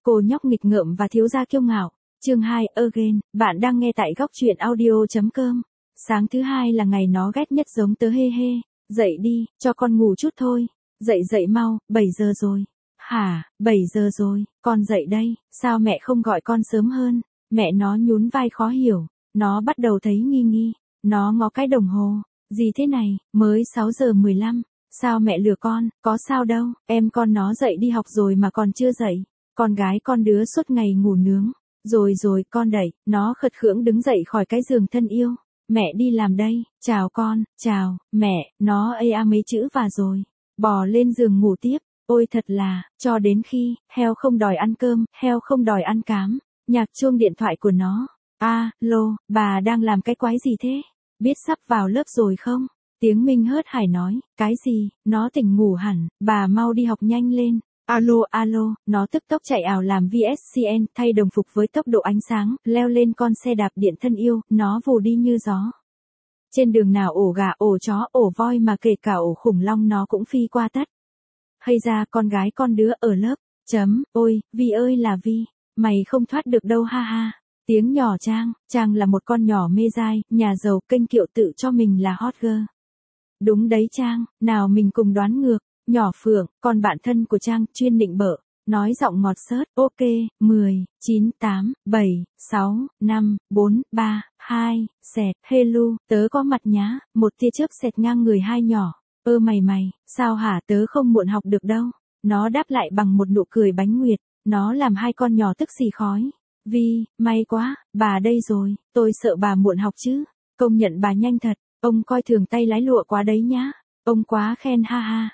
Cô nhóc nghịch ngợm và thiếu gia kiêu ngạo. Chương 2 Again, bạn đang nghe tại góc truyện audio.com. Sáng thứ hai là ngày nó ghét nhất giống tớ hê hê. Dậy đi, cho con ngủ chút thôi. Dậy mau, 7 giờ rồi. Hả, 7 giờ rồi, con dậy đây, sao mẹ không gọi con sớm hơn? Mẹ nó nhún vai khó hiểu, nó bắt đầu thấy nghi nghi. Nó ngó cái đồng hồ, gì thế này, mới 6 giờ 15. Sao mẹ lừa con, có sao đâu, em con nó dậy đi học rồi mà còn chưa dậy. Con gái con đứa suốt ngày ngủ nướng. Rồi con đẩy, nó khật khưỡng đứng dậy khỏi cái giường thân yêu. Mẹ đi làm đây, chào con, chào, mẹ, nó mấy chữ và rồi. Bò lên giường ngủ tiếp, ôi thật là, cho đến khi, heo không đòi ăn cơm, heo không đòi ăn cám. Nhạc chuông điện thoại của nó. Alo, bà đang làm cái quái gì thế? Biết sắp vào lớp rồi không? Tiếng Minh hớt hải nói, cái gì, nó tỉnh ngủ hẳn, bà mau đi học nhanh lên. Alo, nó tức tốc chạy ảo làm VSCN, thay đồng phục với tốc độ ánh sáng, leo lên con xe đạp điện thân yêu, nó vù đi như gió. Trên đường nào ổ gà, ổ chó, ổ voi mà kể cả ổ khủng long nó cũng phi qua tất. Hay ra con gái con đứa ở lớp, ôi, Vi ơi là Vi, mày không thoát được đâu ha ha. Tiếng nhỏ Trang là một con nhỏ mê dai, nhà giàu kênh kiệu tự cho mình là hot girl. Đúng đấy Trang, nào mình cùng đoán ngược. Nhỏ Phượng, con bạn thân của Trang, chuyên nịnh bợ, nói giọng ngọt xớt, ok, 10, 9, 8, 7, 6, 5, 4, 3, 2, xẹt, hello, tớ có mặt nhá, một tia chớp xẹt ngang người hai nhỏ, mày, sao hả tớ không muộn học được đâu, nó đáp lại bằng một nụ cười bánh nguyệt, nó làm hai con nhỏ tức xì khói, Vi, may quá, bà đây rồi, tôi sợ bà muộn học chứ, công nhận bà nhanh thật, ông coi thường tay lái lụa quá đấy nhá. Ông quá khen ha ha,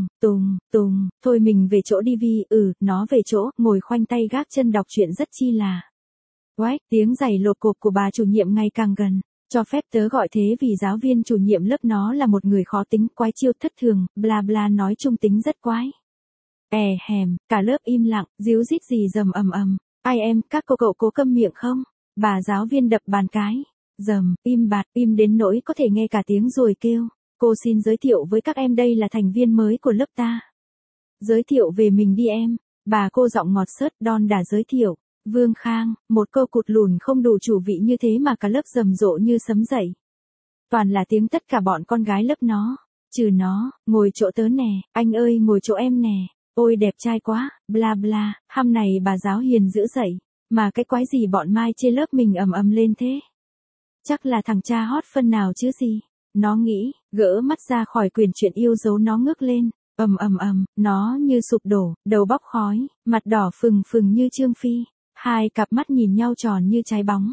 Tùng, thôi mình về chỗ đi Vi, nó về chỗ, ngồi khoanh tay gác chân đọc truyện rất chi là. Quách, tiếng giày lột cộp của bà chủ nhiệm ngày càng gần, cho phép tớ gọi thế vì giáo viên chủ nhiệm lớp nó là một người khó tính, quái chiêu thất thường, bla bla nói trung tính rất quái. Cả lớp im lặng, díu dít gì dầm ầm. Ai em, các cô cậu cố câm miệng không? Bà giáo viên đập bàn cái, im bạt, im đến nỗi có thể nghe cả tiếng ruồi kêu. Cô xin giới thiệu với các em đây là thành viên mới của lớp ta. Giới thiệu về mình đi em. Bà cô giọng ngọt xớt đon đả giới thiệu. Vương Khang, một câu cụt lùn không đủ chủ vị như thế mà cả lớp rầm rộ như sấm dậy. Toàn là tiếng tất cả bọn con gái lớp nó. Trừ nó, ngồi chỗ tớ nè, anh ơi ngồi chỗ em nè. Ôi đẹp trai quá, bla bla, ham này bà giáo hiền dữ dậy. Mà cái quái gì bọn Mai chê lớp mình ầm lên thế? Chắc là thằng cha hot phân nào chứ gì? Nó nghĩ, gỡ mắt ra khỏi quyển truyện yêu dấu nó ngước lên, nó như sụp đổ, đầu bốc khói, mặt đỏ phừng như Trương Phi, hai cặp mắt nhìn nhau tròn như trái bóng,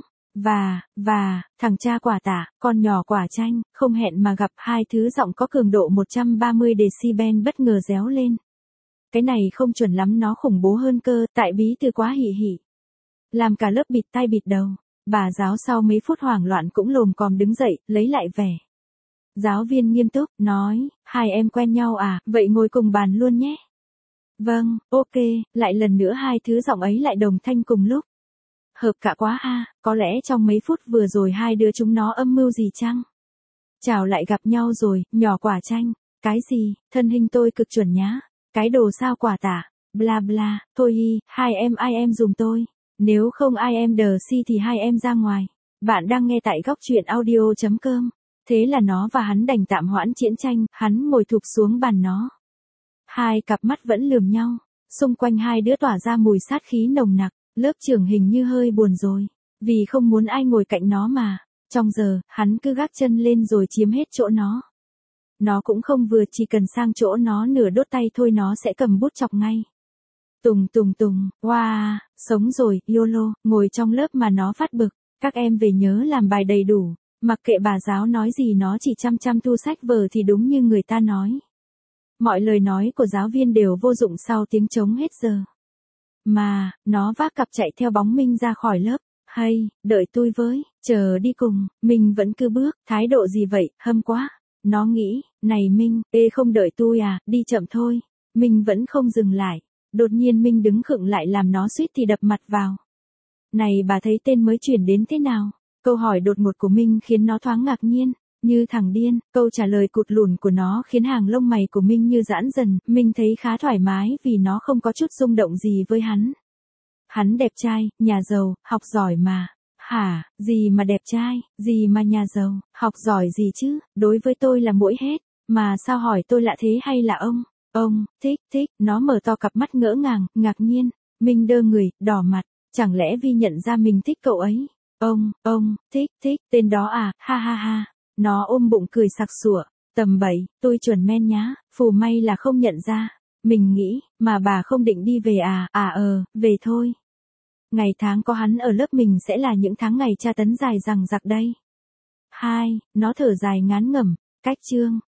và, thằng cha quả tả, con nhỏ quả chanh, không hẹn mà gặp hai thứ giọng có cường độ 130 decibel bất ngờ réo lên. Cái này không chuẩn lắm nó khủng bố hơn cơ, tại bí từ quá hỉ. Làm cả lớp bịt tai bịt đầu, bà giáo sau mấy phút hoảng loạn cũng lồm còm đứng dậy, lấy lại vẻ. Giáo viên nghiêm túc, nói, hai em quen nhau à, vậy ngồi cùng bàn luôn nhé. Vâng, ok, lại lần nữa hai thứ giọng ấy lại đồng thanh cùng lúc. Hợp cả quá ha, có lẽ trong mấy phút vừa rồi hai đứa chúng nó âm mưu gì chăng? Chào lại gặp nhau rồi, nhỏ quả chanh, cái gì, thân hình tôi cực chuẩn nhá, cái đồ sao quả tả, bla bla, thôi hai em ai em dùm tôi, nếu không ai em đờ si thì hai em ra ngoài. Bạn đang nghe tại góc truyện audio.com. Thế là nó và hắn đành tạm hoãn chiến tranh, hắn ngồi thụp xuống bàn nó. Hai cặp mắt vẫn lườm nhau, xung quanh hai đứa tỏa ra mùi sát khí nồng nặc, lớp trưởng hình như hơi buồn rồi, vì không muốn ai ngồi cạnh nó mà, trong giờ, hắn cứ gác chân lên rồi chiếm hết chỗ nó. Nó cũng không vừa chỉ cần sang chỗ nó nửa đốt tay thôi nó sẽ cầm bút chọc ngay. Tùng, wow, sống rồi, YOLO, ngồi trong lớp mà nó phát bực, các em về nhớ làm bài đầy đủ. Mặc kệ bà giáo nói gì nó chỉ chăm thu sách vở thì đúng như người ta nói. Mọi lời nói của giáo viên đều vô dụng sau tiếng trống hết giờ. Mà, nó vác cặp chạy theo bóng Minh ra khỏi lớp. Hay, đợi tôi với, chờ đi cùng, mình vẫn cứ bước, thái độ gì vậy, hâm quá. Nó nghĩ, này Minh, không đợi tôi à, đi chậm thôi. Minh vẫn không dừng lại. Đột nhiên Minh đứng khựng lại làm nó suýt thì đập mặt vào. Này bà thấy tên mới chuyển đến thế nào? Câu hỏi đột ngột của Minh khiến nó thoáng ngạc nhiên, như thằng điên, câu trả lời cụt lùn của nó khiến hàng lông mày của Minh như giãn dần, Minh thấy khá thoải mái vì nó không có chút rung động gì với hắn. Hắn đẹp trai, nhà giàu, học giỏi mà. Hả, gì mà đẹp trai, gì mà nhà giàu, học giỏi gì chứ, đối với tôi là mỗi hết. Mà sao hỏi tôi lạ thế hay là ông, thích, nó mở to cặp mắt ngỡ ngàng, ngạc nhiên. Mình đơ người, đỏ mặt, chẳng lẽ Vi nhận ra mình thích cậu ấy? Ông, thích, tên đó à, ha ha ha. Nó ôm bụng cười sặc sụa, tầm 7, tôi chuẩn men nhá, phù may là không nhận ra. Mình nghĩ, mà bà không định đi về à, về thôi. Ngày tháng có hắn ở lớp mình sẽ là những tháng ngày tra tấn dài dằng dặc đây. 2, nó thở dài ngán ngẩm, cách chương.